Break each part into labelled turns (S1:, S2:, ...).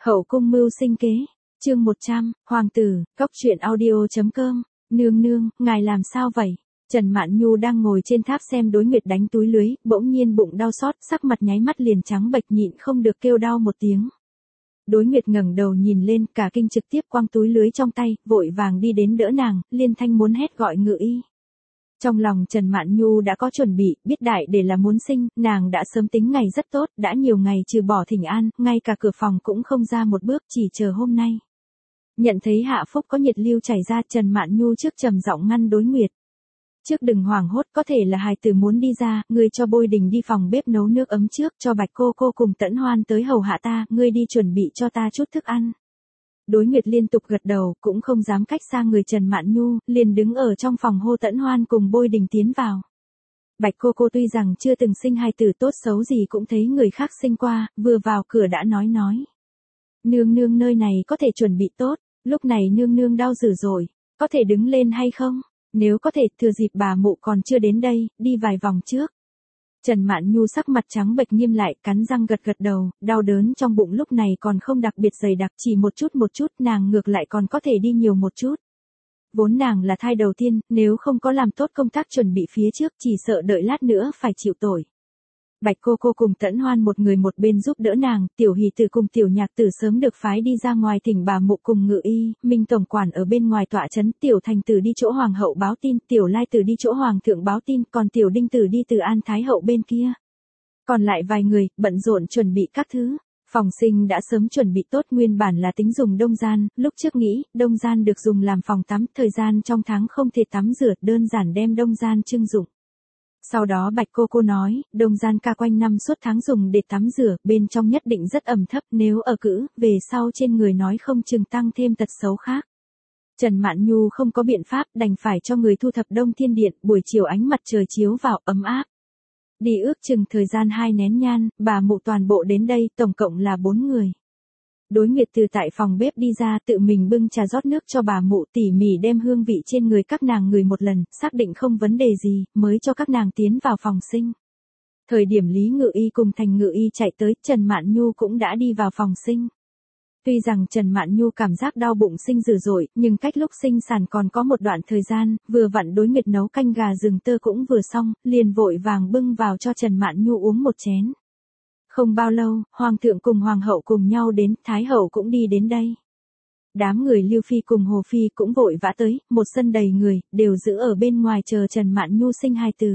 S1: Hậu cung mưu sinh kế, chương 100, Hoàng tử, Cóc truyện audio.com, nương nương, ngài làm sao vậy? Trần Mạn Nhu đang ngồi trên tháp xem Đối Nguyệt đánh túi lưới, bỗng nhiên bụng đau xót, sắc mặt nháy mắt liền trắng bệch nhịn không được kêu đau một tiếng. Đối Nguyệt ngẩng đầu nhìn lên, cả kinh trực tiếp quăng túi lưới trong tay, vội vàng đi đến đỡ nàng, liên thanh muốn hét gọi ngự y. Trong lòng Trần Mạn Nhu đã có chuẩn bị, biết đại để là muốn sinh, nàng đã sớm tính ngày rất tốt, đã nhiều ngày trừ bỏ thỉnh an, ngay cả cửa phòng cũng không ra một bước, chỉ chờ hôm nay. Nhận thấy hạ phúc có nhiệt lưu chảy ra, Trần Mạn Nhu trước trầm giọng ngăn Đối Nguyệt. Trước đừng hoảng hốt, có thể là hài tử muốn đi ra, ngươi cho Bôi Đình đi phòng bếp nấu nước ấm trước, cho Bạch cô cô cùng Tẫn Hoan tới hầu hạ ta, ngươi đi chuẩn bị cho ta chút thức ăn. Đối Nguyệt liên tục gật đầu, cũng không dám cách xa người Trần Mạn Nhu, liền đứng ở trong phòng hô Tẫn Hoan cùng Bôi Đình tiến vào. Bạch cô cô tuy rằng chưa từng sinh hài tử tốt xấu gì cũng thấy người khác sinh qua, vừa vào cửa đã nói. Nương nương nơi này có thể chuẩn bị tốt, lúc này nương nương đau dữ rồi, có thể đứng lên hay không? Nếu có thể, thừa dịp bà mụ còn chưa đến đây, đi vài vòng trước. Trần Mạn Nhu sắc mặt trắng bệch nghiêm lại, cắn răng gật đầu, đau đớn trong bụng lúc này còn không đặc biệt dày đặc, chỉ một chút, nàng ngược lại còn có thể đi nhiều một chút. Vốn nàng là thai đầu tiên, nếu không có làm tốt công tác chuẩn bị phía trước, chỉ sợ đợi lát nữa phải chịu tội. Bạch cô cô cùng Tẫn Hoan một người một bên giúp đỡ nàng, Tiểu Hỷ Tử cùng Tiểu Nhạc Tử sớm được phái đi ra ngoài thỉnh bà mụ cùng ngự y, Minh tổng quản ở bên ngoài tọa trấn, Tiểu Thành Tử đi chỗ hoàng hậu báo tin, Tiểu Lai Tử đi chỗ hoàng thượng báo tin, còn Tiểu Đinh Tử đi từ An Thái hậu bên kia. Còn lại vài người, bận rộn chuẩn bị các thứ. Phòng sinh đã sớm chuẩn bị tốt, nguyên bản là tính dùng đông gian, lúc trước nghĩ, đông gian được dùng làm phòng tắm, thời gian trong tháng không thể tắm rửa, đơn giản đem đông gian trưng dụng. Sau đó Bạch cô cô nói, đông gian ca quanh năm suốt tháng dùng để tắm rửa, bên trong nhất định rất ẩm thấp, nếu ở cữ, về sau trên người nói không chừng tăng thêm tật xấu khác. Trần Mạn Nhu không có biện pháp, đành phải cho người thu thập Đông Thiên Điện, buổi chiều ánh mặt trời chiếu vào, ấm áp. Đi ước chừng thời gian 2 nén nhang, bà mụ toàn bộ đến đây, tổng cộng là 4 người. Đối Nguyệt từ tại phòng bếp đi ra, tự mình bưng trà rót nước cho bà mụ, tỉ mỉ đem hương vị trên người các nàng ngửi một lần, xác định không vấn đề gì, mới cho các nàng tiến vào phòng sinh. Thời điểm Lý Ngự Y cùng Thành Ngự Y chạy tới, Trần Mạn Nhu cũng đã đi vào phòng sinh. Tuy rằng Trần Mạn Nhu cảm giác đau bụng sinh dữ dội, nhưng cách lúc sinh sản còn có một đoạn thời gian, vừa vặn Đối Nguyệt nấu canh gà rừng tơ cũng vừa xong, liền vội vàng bưng vào cho Trần Mạn Nhu uống một chén. Không bao lâu, Hoàng thượng cùng Hoàng hậu cùng nhau đến, Thái hậu cũng đi đến đây. Đám người Lưu Phi cùng Hồ Phi cũng vội vã tới, một sân đầy người, đều giữ ở bên ngoài chờ Trần Mạn Nhu sinh hài tử.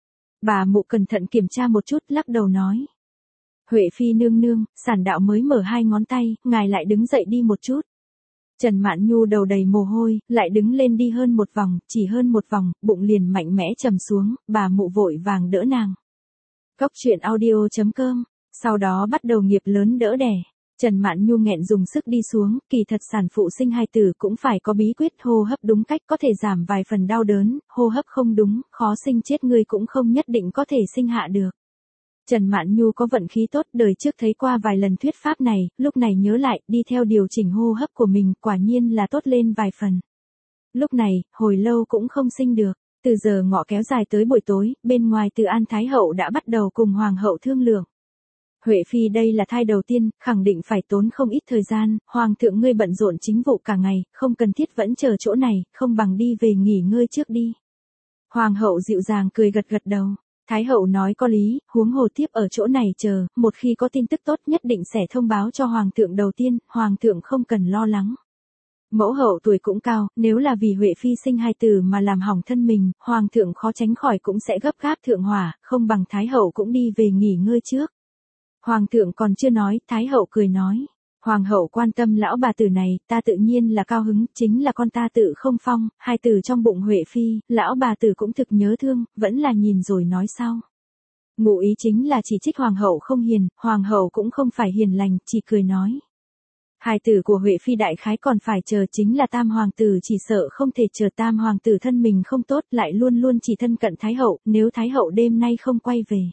S1: Bà mụ cẩn thận kiểm tra một chút, lắc đầu nói. Huệ Phi nương nương, sản đạo mới mở 2 ngón tay, ngài lại đứng dậy đi một chút. Trần Mạn Nhu đầu đầy mồ hôi, lại đứng lên đi hơn một vòng, chỉ hơn một vòng, bụng liền mạnh mẽ trầm xuống, bà mụ vội vàng đỡ nàng. Cóc truyện audio.com. Sau đó bắt đầu nghiệp lớn đỡ đẻ. Trần Mạn Nhu nghẹn dùng sức đi xuống, kỳ thật sản phụ sinh hài tử cũng phải có bí quyết, hô hấp đúng cách có thể giảm vài phần đau đớn, hô hấp không đúng, khó sinh chết người cũng không nhất định có thể sinh hạ được. Trần Mạn Nhu có vận khí tốt, đời trước thấy qua vài lần thuyết pháp này, lúc này nhớ lại, đi theo điều chỉnh hô hấp của mình, quả nhiên là tốt lên vài phần. Lúc này, hồi lâu cũng không sinh được. Từ giờ ngọ kéo dài tới buổi tối, bên ngoài Từ An Thái hậu đã bắt đầu cùng Hoàng hậu thương lượng. Huệ Phi đây là thai đầu tiên, khẳng định phải tốn không ít thời gian, Hoàng thượng ngươi bận rộn chính vụ cả ngày, không cần thiết vẫn chờ chỗ này, không bằng đi về nghỉ ngơi trước đi. Hoàng hậu dịu dàng cười gật đầu. Thái hậu nói có lý, huống hồ tiếp ở chỗ này chờ, một khi có tin tức tốt nhất định sẽ thông báo cho Hoàng thượng đầu tiên, Hoàng thượng không cần lo lắng. Mẫu hậu tuổi cũng cao, nếu là vì Huệ Phi sinh hài tử mà làm hỏng thân mình, Hoàng thượng khó tránh khỏi cũng sẽ gấp gáp thượng hỏa, không bằng Thái hậu cũng đi về nghỉ ngơi trước. Hoàng thượng còn chưa nói, Thái hậu cười nói. Hoàng hậu quan tâm lão bà tử này, ta tự nhiên là cao hứng, chính là con ta tự không phong, hài tử trong bụng Huệ Phi, lão bà tử cũng thực nhớ thương, vẫn là nhìn rồi nói sau. Ngụ ý chính là chỉ trích Hoàng hậu không hiền, Hoàng hậu cũng không phải hiền lành, chỉ cười nói. Hài tử của Huệ Phi đại khái còn phải chờ, chính là Tam hoàng tử chỉ sợ không thể chờ, Tam hoàng tử thân mình không tốt, lại luôn luôn chỉ thân cận Thái hậu, nếu Thái hậu đêm nay không quay về.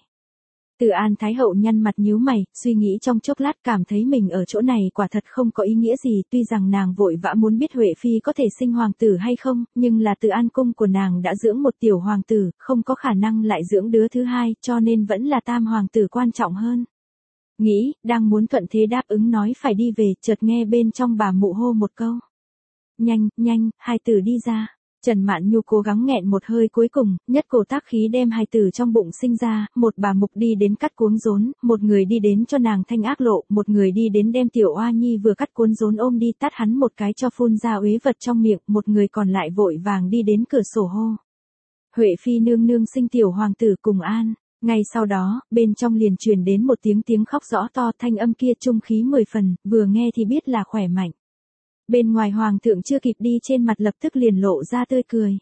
S1: Từ An Thái hậu nhăn mặt nhíu mày, suy nghĩ trong chốc lát cảm thấy mình ở chỗ này quả thật không có ý nghĩa gì, tuy rằng nàng vội vã muốn biết Huệ Phi có thể sinh hoàng tử hay không, nhưng là Từ An cung của nàng đã dưỡng một tiểu hoàng tử, không có khả năng lại dưỡng đứa thứ hai, cho nên vẫn là Tam hoàng tử quan trọng hơn. Nghĩ, đang muốn thuận thế đáp ứng nói phải đi về, chợt nghe bên trong bà mụ hô một câu. Nhanh, nhanh, hài tử đi ra. Trần Mạn Nhu cố gắng nghẹn một hơi cuối cùng, nhất cổ tác khí đem hài tử trong bụng sinh ra, một bà mục đi đến cắt cuống rốn, một người đi đến cho nàng thanh ác lộ, một người đi đến đem tiểu oa nhi vừa cắt cuốn rốn ôm đi tát hắn một cái cho phun ra uế vật trong miệng, một người còn lại vội vàng đi đến cửa sổ hô. Huệ Phi nương nương sinh tiểu hoàng tử cùng an. Ngay sau đó, bên trong liền truyền đến một tiếng khóc rõ to, thanh âm kia trung khí 10 phần, vừa nghe thì biết là khỏe mạnh. Bên ngoài hoàng thượng chưa kịp đi trên mặt lập tức liền lộ ra tươi cười.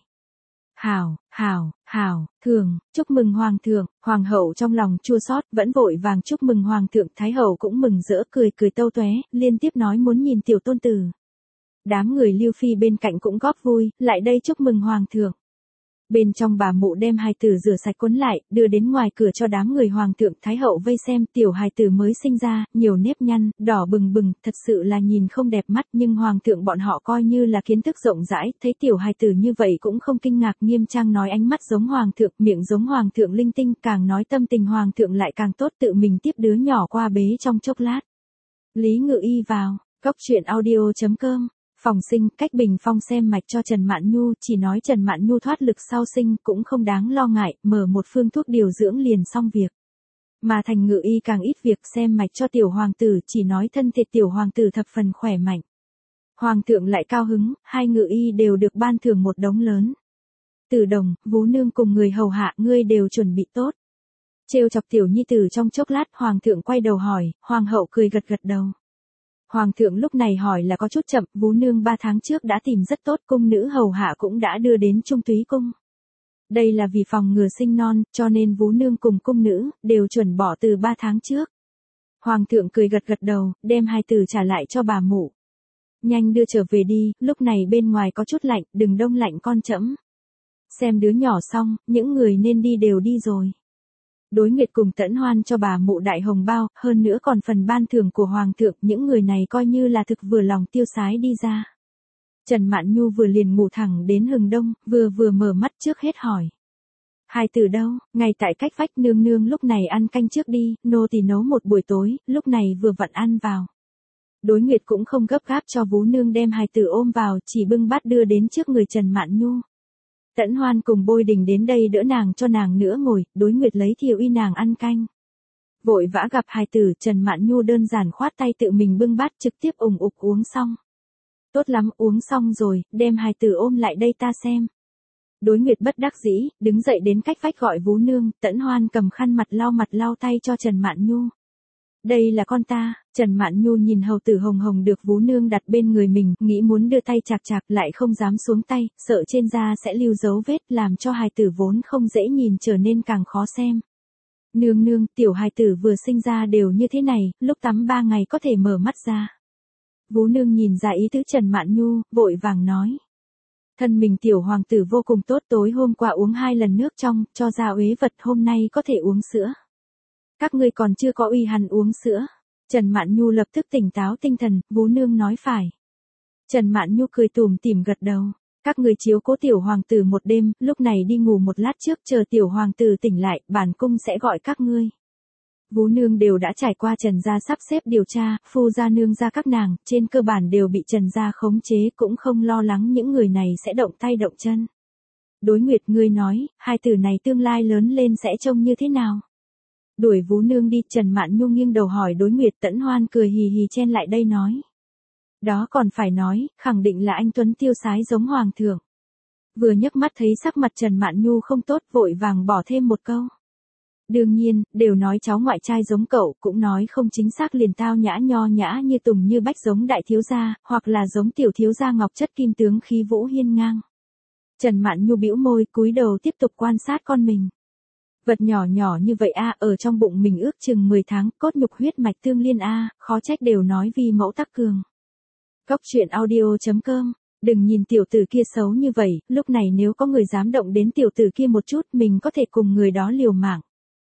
S1: Hảo, thường, chúc mừng hoàng thượng, hoàng hậu trong lòng chua xót vẫn vội vàng chúc mừng hoàng thượng, thái hậu cũng mừng rỡ cười tâu tóe, liên tiếp nói muốn nhìn tiểu tôn tử. Đám người Lưu Phi bên cạnh cũng góp vui, lại đây chúc mừng hoàng thượng. Bên trong bà mụ đem hài tử rửa sạch cuốn lại, đưa đến ngoài cửa cho đám người hoàng thượng thái hậu vây xem, tiểu hài tử mới sinh ra, nhiều nếp nhăn, đỏ bừng bừng, thật sự là nhìn không đẹp mắt, nhưng hoàng thượng bọn họ coi như là kiến thức rộng rãi, thấy tiểu hài tử như vậy cũng không kinh ngạc, nghiêm trang nói ánh mắt giống hoàng thượng, miệng giống hoàng thượng linh tinh, càng nói tâm tình hoàng thượng lại càng tốt, tự mình tiếp đứa nhỏ qua bế trong chốc lát. Lý Ngự Y vào, cốc truyện audio.com. Phòng sinh, cách Bình Phong xem mạch cho Trần Mạn Nhu, chỉ nói Trần Mạn Nhu thoát lực sau sinh cũng không đáng lo ngại, mở một phương thuốc điều dưỡng liền xong việc. Mà Thành Ngự Y càng ít việc xem mạch cho tiểu hoàng tử, chỉ nói thân thể tiểu hoàng tử thập phần khỏe mạnh. Hoàng thượng lại cao hứng, hai ngự y đều được ban thưởng một đống lớn. Tử Đồng, Vú Nương cùng người hầu hạ ngươi đều chuẩn bị tốt. Trêu chọc tiểu nhi tử trong chốc lát, hoàng thượng quay đầu hỏi, hoàng hậu cười gật đầu. Hoàng thượng lúc này hỏi là có chút chậm, Vú Nương 3 tháng trước đã tìm rất tốt, cung nữ hầu hạ cũng đã đưa đến Trung Túy cung. Đây là vì phòng ngừa sinh non, cho nên Vú Nương cùng cung nữ đều chuẩn bỏ từ 3 tháng trước. Hoàng thượng cười gật đầu, đem hài tử trả lại cho bà mụ. Nhanh đưa trở về đi, lúc này bên ngoài có chút lạnh, đừng đông lạnh con trẫm. Xem đứa nhỏ xong, những người nên đi đều đi rồi. Đối Nguyệt cùng Tẫn Hoan cho bà mụ đại hồng bao, hơn nữa còn phần ban thưởng của hoàng thượng, những người này coi như là thực vừa lòng tiêu sái đi ra. Trần Mạn Nhu vừa liền ngủ thẳng đến hừng đông, vừa mở mắt trước hết hỏi. Hài tử đâu, ngay tại cách vách, nương nương lúc này ăn canh trước đi, nô tỳ nấu một buổi tối, lúc này vừa vặn ăn vào. Đối Nguyệt cũng không gấp gáp cho Vú Nương đem hài tử ôm vào, chỉ bưng bát đưa đến trước người Trần Mạn Nhu. Tẫn Hoan cùng Bôi Đình đến đây đỡ nàng cho nàng nữa ngồi, Đối Nguyệt lấy thìa uy nàng ăn canh. Vội vã gặp hài tử, Trần Mạn Nhu đơn giản khoát tay tự mình bưng bát trực tiếp ủng ục uống xong. Tốt lắm, uống xong rồi, đem hài tử ôm lại đây ta xem. Đối Nguyệt bất đắc dĩ, đứng dậy đến cách vách gọi Vú Nương, Tẫn Hoan cầm khăn mặt lau tay cho Trần Mạn Nhu. Đây là con ta, Trần Mạn Nhu nhìn hầu tử hồng hồng được Vú Nương đặt bên người mình, nghĩ muốn đưa tay chạc lại không dám xuống tay, sợ trên da sẽ lưu dấu vết làm cho hài tử vốn không dễ nhìn trở nên càng khó xem. Nương, tiểu hài tử vừa sinh ra đều như thế này, lúc tắm 3 ngày có thể mở mắt ra. Vú Nương nhìn ra ý tứ Trần Mạn Nhu, vội vàng nói. Thân mình tiểu hoàng tử vô cùng tốt, tối hôm qua uống 2 lần nước trong, cho ra uế vật, hôm nay có thể uống sữa. Các ngươi còn chưa có uy hắn uống sữa. Trần Mạn Nhu lập tức tỉnh táo tinh thần, Vú Nương nói phải. Trần Mạn Nhu cười tủm tỉm gật đầu. Các người chiếu cố tiểu hoàng tử một đêm, lúc này đi ngủ một lát trước, chờ tiểu hoàng tử tỉnh lại, bản cung sẽ gọi các ngươi. Vú Nương đều đã trải qua Trần gia sắp xếp điều tra, phu gia nương gia các nàng, trên cơ bản đều bị Trần gia khống chế, cũng không lo lắng những người này sẽ động tay động chân. Đối Nguyệt, ngươi nói, hai tử này tương lai lớn lên sẽ trông như thế nào? Đuổi Vú Nương đi, Trần Mạn Nhu nghiêng đầu hỏi Đối Nguyệt. Tẫn Hoan cười hì hì chen lại đây nói. Đó còn phải nói, khẳng định là anh tuấn tiêu sái giống hoàng thượng. Vừa nhấc mắt thấy sắc mặt Trần Mạn Nhu không tốt, vội vàng bỏ thêm một câu. Đương nhiên, đều nói cháu ngoại trai giống cậu, cũng nói không chính xác liền tao nhã nho nhã như Tùng như Bách giống đại thiếu gia, hoặc là giống tiểu thiếu gia Ngọc Chất kim tướng khí vũ hiên ngang. Trần Mạn Nhu bĩu môi, cúi đầu tiếp tục quan sát con mình. Vật nhỏ nhỏ như vậy ở trong bụng mình ước chừng 10 tháng, cốt nhục huyết mạch tương liên khó trách đều nói vì mẫu tắc cường. Cốc truyện audio.com. Đừng nhìn tiểu tử kia xấu như vậy, lúc này nếu có người dám động đến tiểu tử kia một chút, mình có thể cùng người đó liều mạng.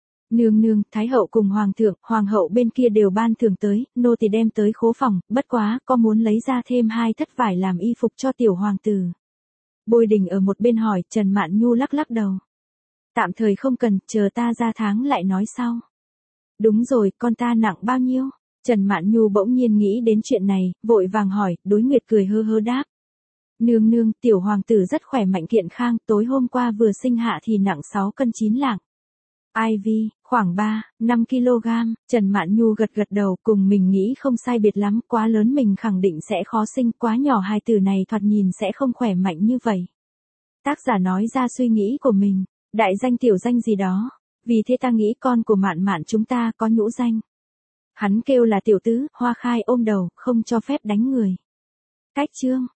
S1: Nương, thái hậu cùng hoàng thượng, hoàng hậu bên kia đều ban thưởng tới, nô tỳ đem tới khố phòng, bất quá, có muốn lấy ra thêm 2 thất vải làm y phục cho tiểu hoàng tử. Bôi Đình ở một bên hỏi, Trần Mạn Nhu lắc đầu. Tạm thời không cần, chờ ta ra tháng lại nói sau. Đúng rồi, con ta nặng bao nhiêu? Trần Mạn Nhu bỗng nhiên nghĩ đến chuyện này, vội vàng hỏi, Đối Nguyệt cười hơ hơ đáp. Nương nương, tiểu hoàng tử rất khỏe mạnh kiện khang, tối hôm qua vừa sinh hạ thì nặng 6 cân 9 lạng. IV, khoảng 3-5 kg, Trần Mạn Nhu gật gật đầu, cùng mình nghĩ không sai biệt lắm, quá lớn mình khẳng định sẽ khó sinh, quá nhỏ hài tử này thoạt nhìn sẽ không khỏe mạnh như vậy. Tác giả nói ra suy nghĩ của mình, đại danh tiểu danh gì đó, vì thế ta nghĩ con của Mạn Mạn chúng ta có nhũ danh. Hắn kêu là tiểu tứ, Hoa Khai ôm đầu, không cho phép đánh người. Cách chương